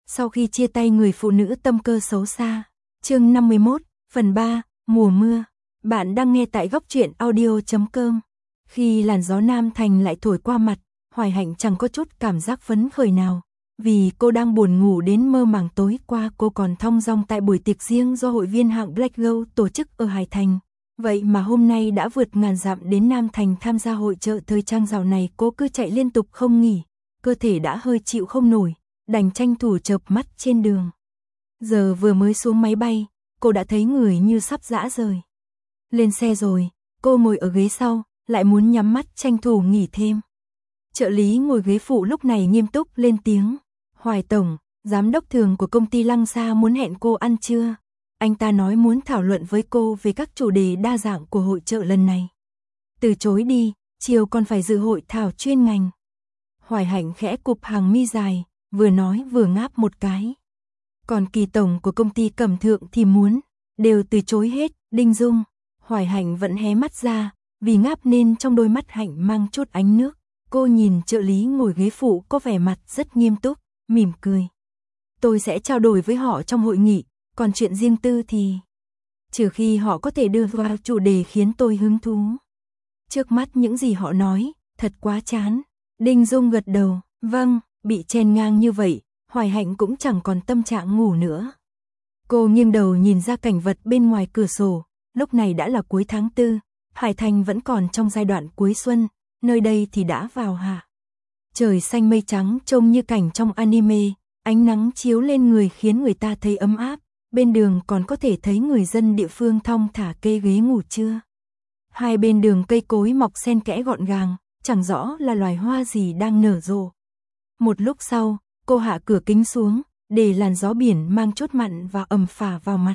Sau khi chia tay người phụ nữ tâm cơ xấu xa. Chương 51, phần 3, mùa mưa. Bạn đang nghe tại góc truyện audio.com. Khi làn gió Nam Thành lại thổi qua mặt, Hoài Hạnh chẳng có chút cảm giác phấn khởi nào. Vì cô đang buồn ngủ đến mơ màng tối qua cô còn thong dong tại buổi tiệc riêng do hội viên hạng Black Gold tổ chức ở Hải Thành. Vậy mà hôm nay đã vượt ngàn dặm đến Nam Thành tham gia hội chợ thời trang dạo này cô cứ chạy liên tục không nghỉ. Cơ thể đã hơi chịu không nổi, đành tranh thủ chợp mắt trên đường. Giờ vừa mới xuống máy bay, cô đã thấy người như sắp rã rời. Lên xe rồi, cô ngồi ở ghế sau, lại muốn nhắm mắt tranh thủ nghỉ thêm. Trợ lý ngồi ghế phụ lúc này nghiêm túc lên tiếng. Hoài Tổng, giám đốc thường của công ty Lăng Sa muốn hẹn cô ăn trưa. Anh ta nói muốn thảo luận với cô về các chủ đề đa dạng của hội chợ lần này. Từ chối đi, chiều còn phải dự hội thảo chuyên ngành. Hoài Hạnh khẽ cụp hàng mi dài, vừa nói vừa ngáp một cái. Còn Kỳ tổng của công ty Cẩm Thượng thì muốn, đều từ chối hết. Đinh Dung, Hoài Hạnh vẫn hé mắt ra, vì ngáp nên trong đôi mắt Hạnh mang chút ánh nước. Cô nhìn trợ lý ngồi ghế phụ có vẻ mặt rất nghiêm túc, mỉm cười. Tôi sẽ trao đổi với họ trong hội nghị, còn chuyện riêng tư thì... trừ khi họ có thể đưa vào chủ đề khiến tôi hứng thú. Trước mắt những gì họ nói, thật quá chán. Đinh Dung gật đầu, vâng, bị chen ngang như vậy, Hoài Hạnh cũng chẳng còn tâm trạng ngủ nữa. Cô nghiêng đầu nhìn ra cảnh vật bên ngoài cửa sổ, lúc này đã là cuối tháng 4, Hải Thành vẫn còn trong giai đoạn cuối xuân, nơi đây thì đã vào hạ. Trời xanh mây trắng trông như cảnh trong anime, ánh nắng chiếu lên người khiến người ta thấy ấm áp, bên đường còn có thể thấy người dân địa phương thong thả kê ghế ngủ trưa. Hai bên đường cây cối mọc xen kẽ gọn gàng, chẳng rõ là loài hoa gì đang nở rộ. Một lúc sau, cô hạ cửa kính xuống, để làn gió biển mang chút mặn và ẩm phả vào mặt.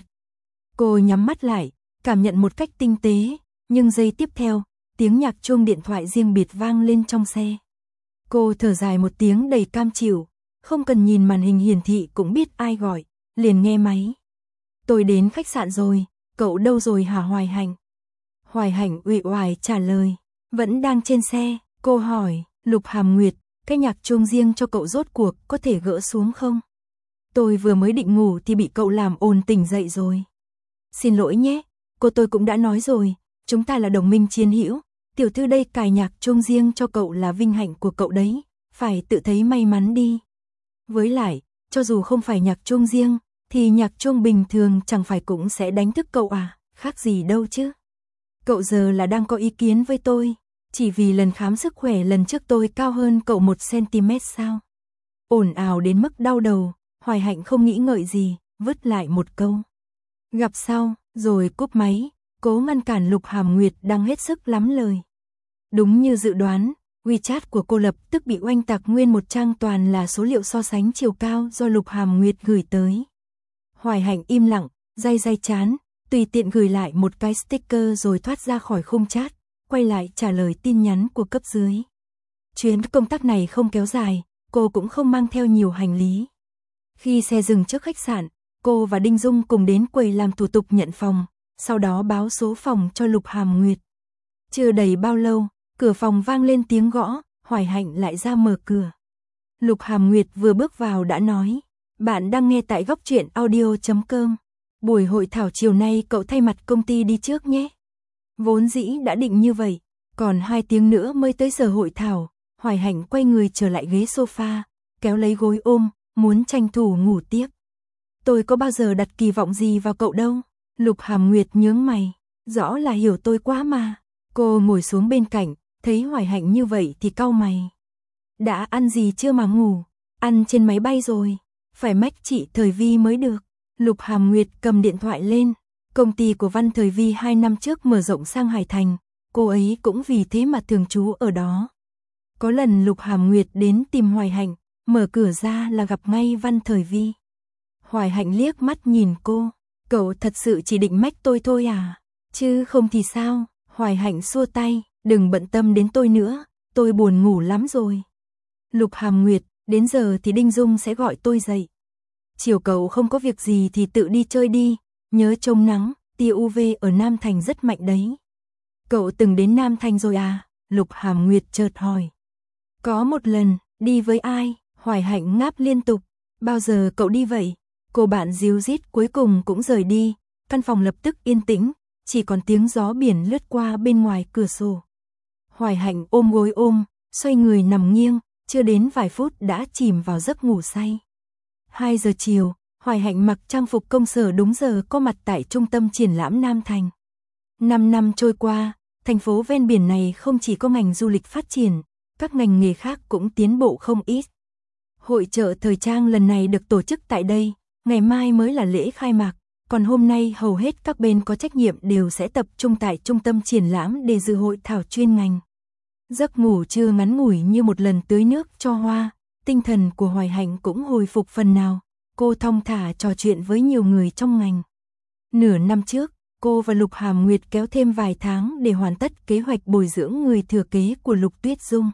Cô nhắm mắt lại, cảm nhận một cách tinh tế, nhưng giây tiếp theo, tiếng nhạc chuông điện thoại riêng biệt vang lên trong xe. Cô thở dài một tiếng đầy cam chịu, không cần nhìn màn hình hiển thị cũng biết ai gọi, liền nghe máy. Tôi đến khách sạn rồi, cậu đâu rồi hả Hoài Hạnh? Hoài Hạnh uể oải trả lời, vẫn đang trên xe. Cô hỏi, Lục Hàm Nguyệt, cái nhạc chuông riêng cho cậu rốt cuộc có thể gỡ xuống không? Tôi vừa mới định ngủ thì bị cậu làm ồn tỉnh dậy rồi. Xin lỗi nhé, tôi cũng đã nói rồi, chúng ta là đồng minh chiến hữu, tiểu thư đây cài nhạc chuông riêng cho cậu là vinh hạnh của cậu đấy, phải tự thấy may mắn đi. Với lại, cho dù không phải nhạc chuông riêng, thì nhạc chuông bình thường chẳng phải cũng sẽ đánh thức cậu à, khác gì đâu chứ. Cậu giờ là đang có ý kiến với tôi, chỉ vì lần khám sức khỏe lần trước tôi cao hơn cậu 1 cm sao? Ồn ào đến mức đau đầu, Hoài Hạnh không nghĩ ngợi gì, vứt lại một câu. Gặp sau, rồi cúp máy, cố ngăn cản Lục Hàm Nguyệt đang hết sức lắm lời. Đúng như dự đoán, WeChat của cô lập tức bị oanh tạc nguyên một trang toàn là số liệu so sánh chiều cao do Lục Hàm Nguyệt gửi tới. Hoài Hạnh im lặng, day chán, tùy tiện gửi lại một cái sticker rồi thoát ra khỏi khung chat, quay lại trả lời tin nhắn của cấp dưới. Chuyến công tác này không kéo dài, cô cũng không mang theo nhiều hành lý. Khi xe dừng trước khách sạn, cô và Đinh Dung cùng đến quầy làm thủ tục nhận phòng, sau đó báo số phòng cho Lục Hàm Nguyệt. Chưa đầy bao lâu, cửa phòng vang lên tiếng gõ, Hoài Hạnh lại ra mở cửa. Lục Hàm Nguyệt vừa bước vào đã nói, bạn đang nghe tại góc truyện audio.com. Buổi hội thảo chiều nay cậu thay mặt công ty đi trước nhé. Vốn dĩ đã định như vậy, còn 2 tiếng nữa mới tới giờ hội thảo. Hoài Hạnh quay người trở lại ghế sofa, kéo lấy gối ôm, muốn tranh thủ ngủ tiếp. Tôi có bao giờ đặt kỳ vọng gì vào cậu đâu. Lục Hàm Nguyệt nhướng mày, rõ là hiểu tôi quá mà. Cô ngồi xuống bên cạnh, thấy Hoài Hạnh như vậy thì cau mày. Đã ăn gì chưa mà ngủ? Ăn trên máy bay rồi, phải mách chị Thời Vi mới được. Lục Hàm Nguyệt cầm điện thoại lên, công ty của Văn Thời Vi 2 năm trước mở rộng sang Hải Thành, cô ấy cũng vì thế mà thường trú ở đó. Có lần Lục Hàm Nguyệt đến tìm Hoài Hạnh, mở cửa ra là gặp ngay Văn Thời Vi. Hoài Hạnh liếc mắt nhìn cô, cậu thật sự chỉ định mách tôi thôi à? Chứ không thì sao? Hoài Hạnh xua tay, đừng bận tâm đến tôi nữa, tôi buồn ngủ lắm rồi. Lục Hàm Nguyệt, đến giờ thì Đinh Dung sẽ gọi tôi dậy. Chiều cậu không có việc gì thì tự đi chơi đi, nhớ chống nắng, tia UV ở Nam Thành rất mạnh đấy. Cậu từng đến Nam Thành rồi à? Lục Hàm Nguyệt chợt hỏi. Có một lần, đi với ai? Hoài Hạnh ngáp liên tục. Bao giờ cậu đi vậy? Cô bạn díu dít cuối cùng cũng rời đi, căn phòng lập tức yên tĩnh, chỉ còn tiếng gió biển lướt qua bên ngoài cửa sổ. Hoài Hạnh ôm gối xoay người nằm nghiêng, chưa đến vài phút đã chìm vào giấc ngủ say. 2 giờ chiều, Hoài Hạnh mặc trang phục công sở đúng giờ có mặt tại trung tâm triển lãm Nam Thành. 5 năm trôi qua, thành phố ven biển này không chỉ có ngành du lịch phát triển, các ngành nghề khác cũng tiến bộ không ít. Hội chợ thời trang lần này được tổ chức tại đây, ngày mai mới là lễ khai mạc, còn hôm nay hầu hết các bên có trách nhiệm đều sẽ tập trung tại trung tâm triển lãm để dự hội thảo chuyên ngành. Giấc ngủ trưa ngắn ngủi như một lần tưới nước cho hoa, tinh thần của Hoài Hạnh cũng hồi phục phần nào, cô thong thả trò chuyện với nhiều người trong ngành. Nửa năm trước, cô và Lục Hàm Nguyệt kéo thêm vài tháng để hoàn tất kế hoạch bồi dưỡng người thừa kế của Lục Tuyết Dung.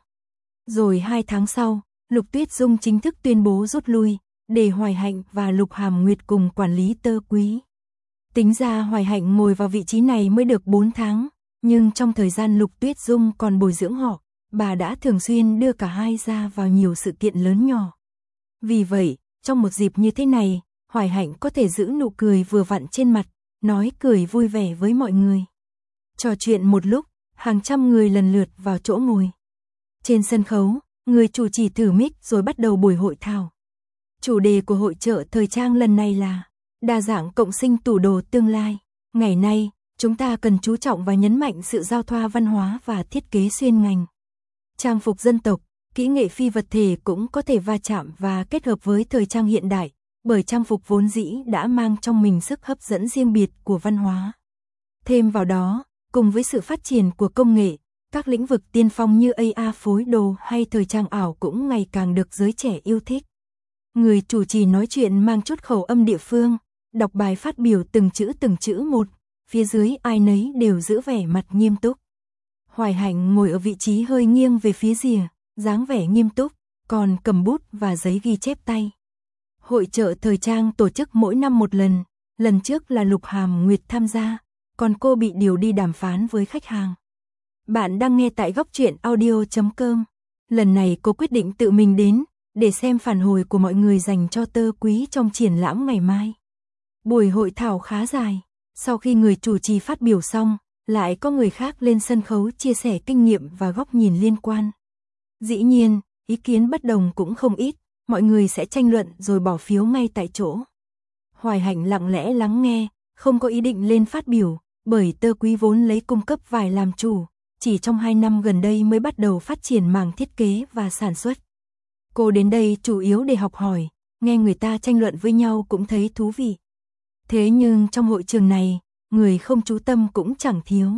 Rồi 2 tháng sau, Lục Tuyết Dung chính thức tuyên bố rút lui, để Hoài Hạnh và Lục Hàm Nguyệt cùng quản lý Tơ Quý. Tính ra Hoài Hạnh ngồi vào vị trí này mới được 4 tháng, nhưng trong thời gian Lục Tuyết Dung còn bồi dưỡng họ, bà đã thường xuyên đưa cả hai ra vào nhiều sự kiện lớn nhỏ. Vì vậy, trong một dịp như thế này, Hoài Hạnh có thể giữ nụ cười vừa vặn trên mặt, nói cười vui vẻ với mọi người. Trò chuyện một lúc, hàng trăm người lần lượt vào chỗ ngồi. Trên sân khấu, người chủ trì thử mic rồi bắt đầu buổi hội thảo. Chủ đề của hội chợ thời trang lần này là đa dạng cộng sinh tủ đồ tương lai. Ngày nay, chúng ta cần chú trọng và nhấn mạnh sự giao thoa văn hóa và thiết kế xuyên ngành. Trang phục dân tộc, kỹ nghệ phi vật thể cũng có thể va chạm và kết hợp với thời trang hiện đại, bởi trang phục vốn dĩ đã mang trong mình sức hấp dẫn riêng biệt của văn hóa. Thêm vào đó, cùng với sự phát triển của công nghệ, các lĩnh vực tiên phong như AR phối đồ hay thời trang ảo cũng ngày càng được giới trẻ yêu thích. Người chủ trì nói chuyện mang chút khẩu âm địa phương, đọc bài phát biểu từng chữ một, phía dưới ai nấy đều giữ vẻ mặt nghiêm túc. Hoài Hạnh ngồi ở vị trí hơi nghiêng về phía rìa, dáng vẻ nghiêm túc, còn cầm bút và giấy ghi chép tay. Hội chợ thời trang tổ chức mỗi năm một lần trước là Lục Hàm Nguyệt tham gia, còn cô bị điều đi đàm phán với khách hàng. Bạn đang nghe tại góc truyện audio.com. Lần này cô quyết định tự mình đến, để xem phản hồi của mọi người dành cho Tơ Quý trong triển lãm ngày mai. Buổi hội thảo khá dài, sau khi người chủ trì phát biểu xong, lại có người khác lên sân khấu chia sẻ kinh nghiệm và góc nhìn liên quan. Dĩ nhiên, ý kiến bất đồng cũng không ít, mọi người sẽ tranh luận rồi bỏ phiếu ngay tại chỗ. Hoài Hạnh lặng lẽ lắng nghe, không có ý định lên phát biểu, bởi Tơ Quý vốn lấy cung cấp vải làm chủ, chỉ trong 2 năm gần đây mới bắt đầu phát triển mảng thiết kế và sản xuất. Cô đến đây chủ yếu để học hỏi, nghe người ta tranh luận với nhau cũng thấy thú vị. Thế nhưng trong hội trường này, người không chú tâm cũng chẳng thiếu.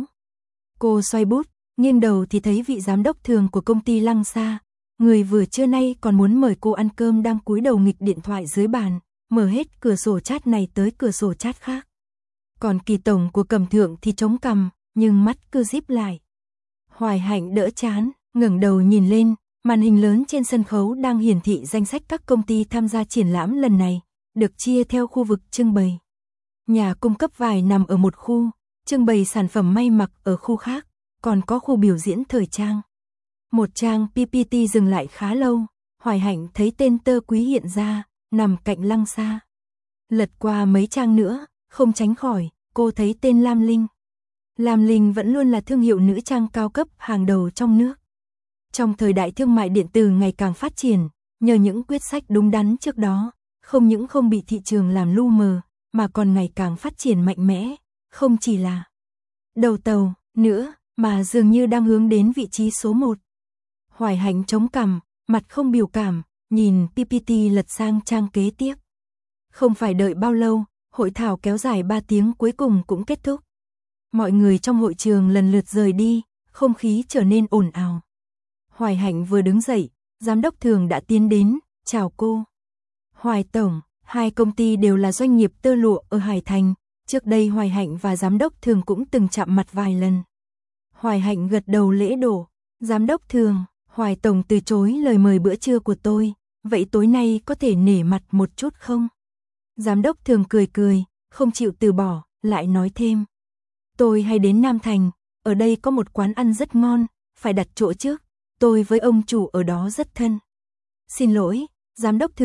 Cô xoay bút, nghiêng đầu thì thấy vị giám đốc thường của công ty Lăng Sa, người vừa trưa nay còn muốn mời cô ăn cơm đang cúi đầu nghịch điện thoại dưới bàn, mở hết cửa sổ chat này tới cửa sổ chat khác. Còn Kỳ tổng của Cẩm Thượng thì chống cằm, nhưng mắt cứ díp lại. Hoài Hạnh đỡ chán, ngẩng đầu nhìn lên, màn hình lớn trên sân khấu đang hiển thị danh sách các công ty tham gia triển lãm lần này, được chia theo khu vực trưng bày. Nhà cung cấp vải nằm ở một khu, trưng bày sản phẩm may mặc ở khu khác, còn có khu biểu diễn thời trang. Một trang PPT dừng lại khá lâu, Hoài Hạnh thấy tên Tơ Quý hiện ra, nằm cạnh Lăng Sa. Lật qua mấy trang nữa, không tránh khỏi, cô thấy tên Lam Linh. Lam Linh vẫn luôn là thương hiệu nữ trang cao cấp hàng đầu trong nước. Trong thời đại thương mại điện tử ngày càng phát triển, nhờ những quyết sách đúng đắn trước đó, không những không bị thị trường làm lu mờ, mà còn ngày càng phát triển mạnh mẽ, không chỉ là đầu tàu nữa, mà dường như đang hướng đến vị trí số 1. Hoài Hạnh chống cằm, mặt không biểu cảm, nhìn PPT lật sang trang kế tiếp. Không phải đợi bao lâu, hội thảo kéo dài 3 tiếng cuối cùng cũng kết thúc. Mọi người trong hội trường lần lượt rời đi, không khí trở nên ồn ào. Hoài Hạnh vừa đứng dậy, giám đốc thường đã tiến đến, chào cô. Hoài tổng, 2 công ty đều là doanh nghiệp tơ lụa ở Hải Thành, trước đây Hoài Hạnh và giám đốc thường cũng từng chạm mặt vài lần. Hoài Hạnh gật đầu lễ độ, giám đốc thường, Hoài tổng từ chối lời mời bữa trưa của tôi, vậy tối nay có thể nể mặt một chút không? Giám đốc thường cười cười, không chịu từ bỏ, lại nói thêm. Tôi hay đến Nam Thành, ở đây có một quán ăn rất ngon, phải đặt chỗ trước, tôi với ông chủ ở đó rất thân. Xin lỗi, giám đốc thường,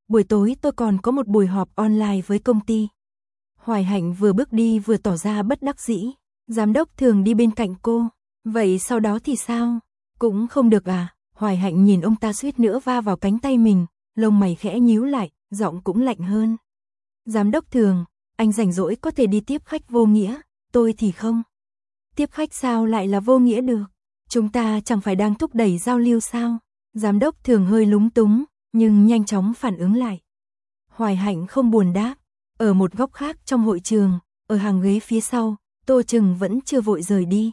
buổi tối tôi còn có một buổi họp online với công ty. Hoài Hạnh vừa bước đi vừa tỏ ra bất đắc dĩ. Giám đốc Thường đi bên cạnh cô. Vậy sau đó thì sao? Cũng không được à? Hoài Hạnh nhìn ông ta suýt nữa va vào cánh tay mình, lông mày khẽ nhíu lại, giọng cũng lạnh hơn. Giám đốc Thường, anh rảnh rỗi có thể đi tiếp khách vô nghĩa, tôi thì không. Tiếp khách sao lại là vô nghĩa được? Chúng ta chẳng phải đang thúc đẩy giao lưu sao? Giám đốc Thường hơi lúng túng, nhưng nhanh chóng phản ứng lại. Hoài Hạnh không buồn đáp. Ở một góc khác trong hội trường, ở hàng ghế phía sau, Tô Trừng vẫn chưa vội rời đi.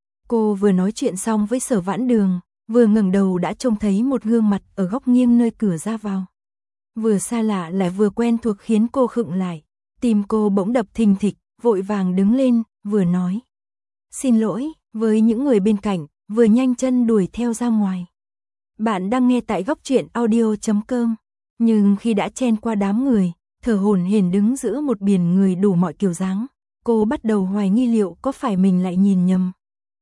Cô vừa nói chuyện xong với Sở Vãn Đường, vừa ngẩng đầu đã trông thấy một gương mặt ở góc nghiêng nơi cửa ra vào. Vừa xa lạ lại vừa quen thuộc khiến cô khựng lại. Tim cô bỗng đập thình thịch, vội vàng đứng lên, vừa nói. Xin lỗi, với những người bên cạnh, vừa nhanh chân đuổi theo ra ngoài. Bạn đang nghe tại góc truyện audio.com. Nhưng khi đã chen qua đám người, thở hổn hển đứng giữa một biển người đủ mọi kiểu dáng, cô bắt đầu hoài nghi liệu có phải mình lại nhìn nhầm.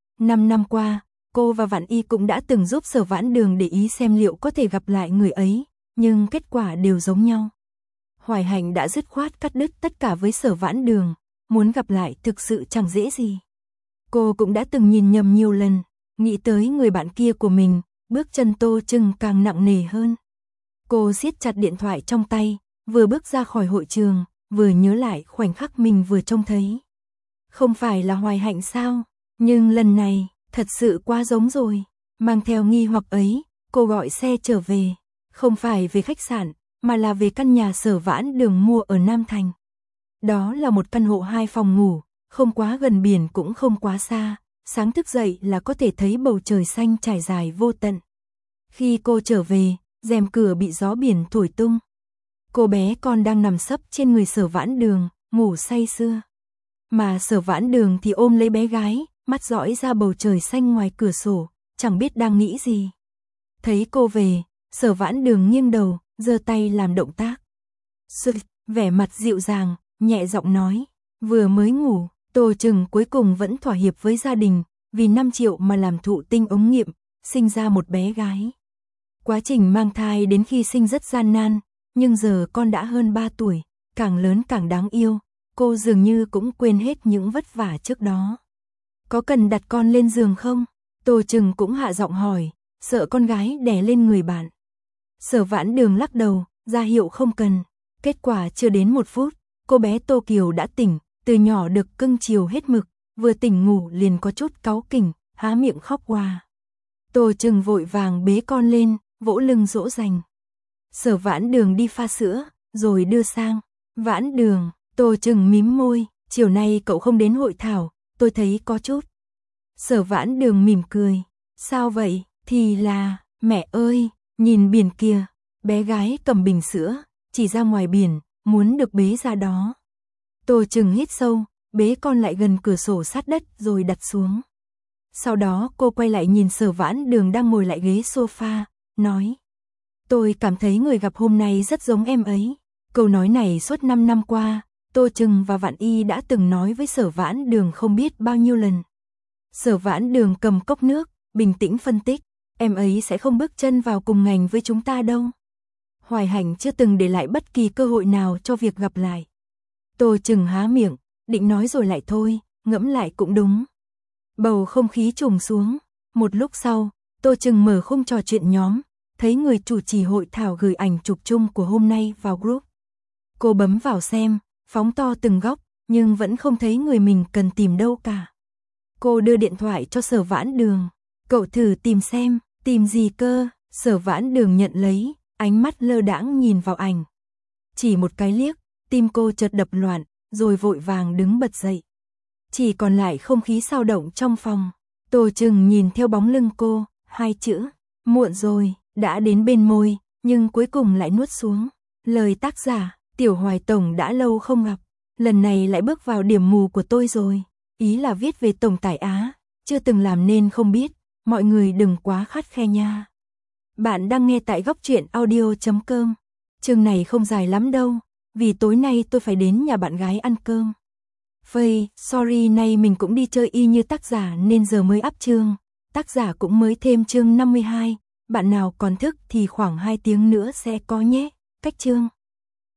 5 năm qua, cô và Vạn Y cũng đã từng giúp Sở Vãn Đường để ý xem liệu có thể gặp lại người ấy, nhưng kết quả đều giống nhau. Hoài Hạnh đã dứt khoát cắt đứt tất cả với Sở Vãn Đường, muốn gặp lại thực sự chẳng dễ gì. Cô cũng đã từng nhìn nhầm nhiều lần, nghĩ tới người bạn kia của mình, bước chân Tô Trừng càng nặng nề hơn. Cô siết chặt điện thoại trong tay, vừa bước ra khỏi hội trường, vừa nhớ lại khoảnh khắc mình vừa trông thấy. Không phải là Hoài Hạnh sao? Nhưng lần này, thật sự quá giống rồi. Mang theo nghi hoặc ấy, cô gọi xe trở về. Không phải về khách sạn, mà là về căn nhà Sở Vãn Đường mua ở Nam Thành. Đó là một căn hộ 2 phòng ngủ, không quá gần biển cũng không quá xa. Sáng thức dậy là có thể thấy bầu trời xanh trải dài vô tận. Khi cô trở về, rèm cửa bị gió biển thổi tung. Cô bé con đang nằm sấp trên người Sở Vãn Đường, ngủ say sưa. Mà Sở Vãn Đường thì ôm lấy bé gái, mắt dõi ra bầu trời xanh ngoài cửa sổ, chẳng biết đang nghĩ gì. Thấy cô về, Sở Vãn Đường nghiêng đầu, giơ tay làm động tác. Vẻ mặt dịu dàng, nhẹ giọng nói, vừa mới ngủ, Tô Trừng cuối cùng vẫn thỏa hiệp với gia đình, vì 5 triệu mà làm thụ tinh ống nghiệm, sinh ra một bé gái. Quá trình mang thai đến khi sinh rất gian nan, nhưng giờ con đã hơn 3 tuổi, càng lớn càng đáng yêu, cô dường như cũng quên hết những vất vả trước đó. Có cần đặt con lên giường không? Tô Trừng cũng hạ giọng hỏi, sợ con gái đè lên người bạn. Sở Vãn Đường lắc đầu, ra hiệu không cần. Kết quả chưa đến 1 phút, cô bé Tô Kiều đã tỉnh, từ nhỏ được cưng chiều hết mực, vừa tỉnh ngủ liền có chút cáu kỉnh, há miệng khóc hoa. Tô Trừng vội vàng bế con lên, vỗ lưng dỗ dành. Sở Vãn Đường đi pha sữa, rồi đưa sang. Vãn Đường, Tô Trừng mím môi, chiều nay cậu không đến hội thảo, tôi thấy có chút. Sở Vãn Đường mỉm cười, sao vậy? Thì là, mẹ ơi, nhìn biển kia, bé gái cầm bình sữa, chỉ ra ngoài biển, muốn được bế ra đó. Tô Trừng hít sâu, bế con lại gần cửa sổ sát đất rồi đặt xuống. Sau đó cô quay lại nhìn Sở Vãn Đường đang ngồi lại ghế sofa, nói. Tôi cảm thấy người gặp hôm nay rất giống em ấy. Câu nói này suốt 5 năm qua, Tô Trừng và Vạn Y đã từng nói với Sở Vãn Đường không biết bao nhiêu lần. Sở Vãn Đường cầm cốc nước, bình tĩnh phân tích, em ấy sẽ không bước chân vào cùng ngành với chúng ta đâu. Hoài Hạnh chưa từng để lại bất kỳ cơ hội nào cho việc gặp lại. Tô Trừng há miệng, định nói rồi lại thôi, ngẫm lại cũng đúng. Bầu không khí trùng xuống, một lúc sau, Tô Trừng mở khung trò chuyện nhóm, thấy người chủ trì hội thảo gửi ảnh chụp chung của hôm nay vào group. Cô bấm vào xem, phóng to từng góc, nhưng vẫn không thấy người mình cần tìm đâu cả. Cô đưa điện thoại cho Sở Vãn Đường, cậu thử tìm xem, tìm gì cơ? Sở Vãn Đường nhận lấy, ánh mắt lơ đãng nhìn vào ảnh. Chỉ một cái liếc, tim cô chợt đập loạn, rồi vội vàng đứng bật dậy. Chỉ còn lại không khí xao động trong phòng. Tô Trừng nhìn theo bóng lưng cô, 2 chữ, muộn rồi, đã đến bên môi, nhưng cuối cùng lại nuốt xuống. Lời tác giả, Tiểu Hoài Tổng đã lâu không gặp, lần này lại bước vào điểm mù của tôi rồi. Ý là viết về Tổng Tài Á, chưa từng làm nên không biết, mọi người đừng quá khắt khe nha. Bạn đang nghe tại góc truyện audio.com. Chương này không dài lắm đâu, vì tối nay tôi phải đến nhà bạn gái ăn cơm. Sorry, nay mình cũng đi chơi y như tác giả nên giờ mới up chương. Tác giả cũng mới thêm chương 52, bạn nào còn thức thì khoảng 2 tiếng nữa sẽ có nhé. Cách chương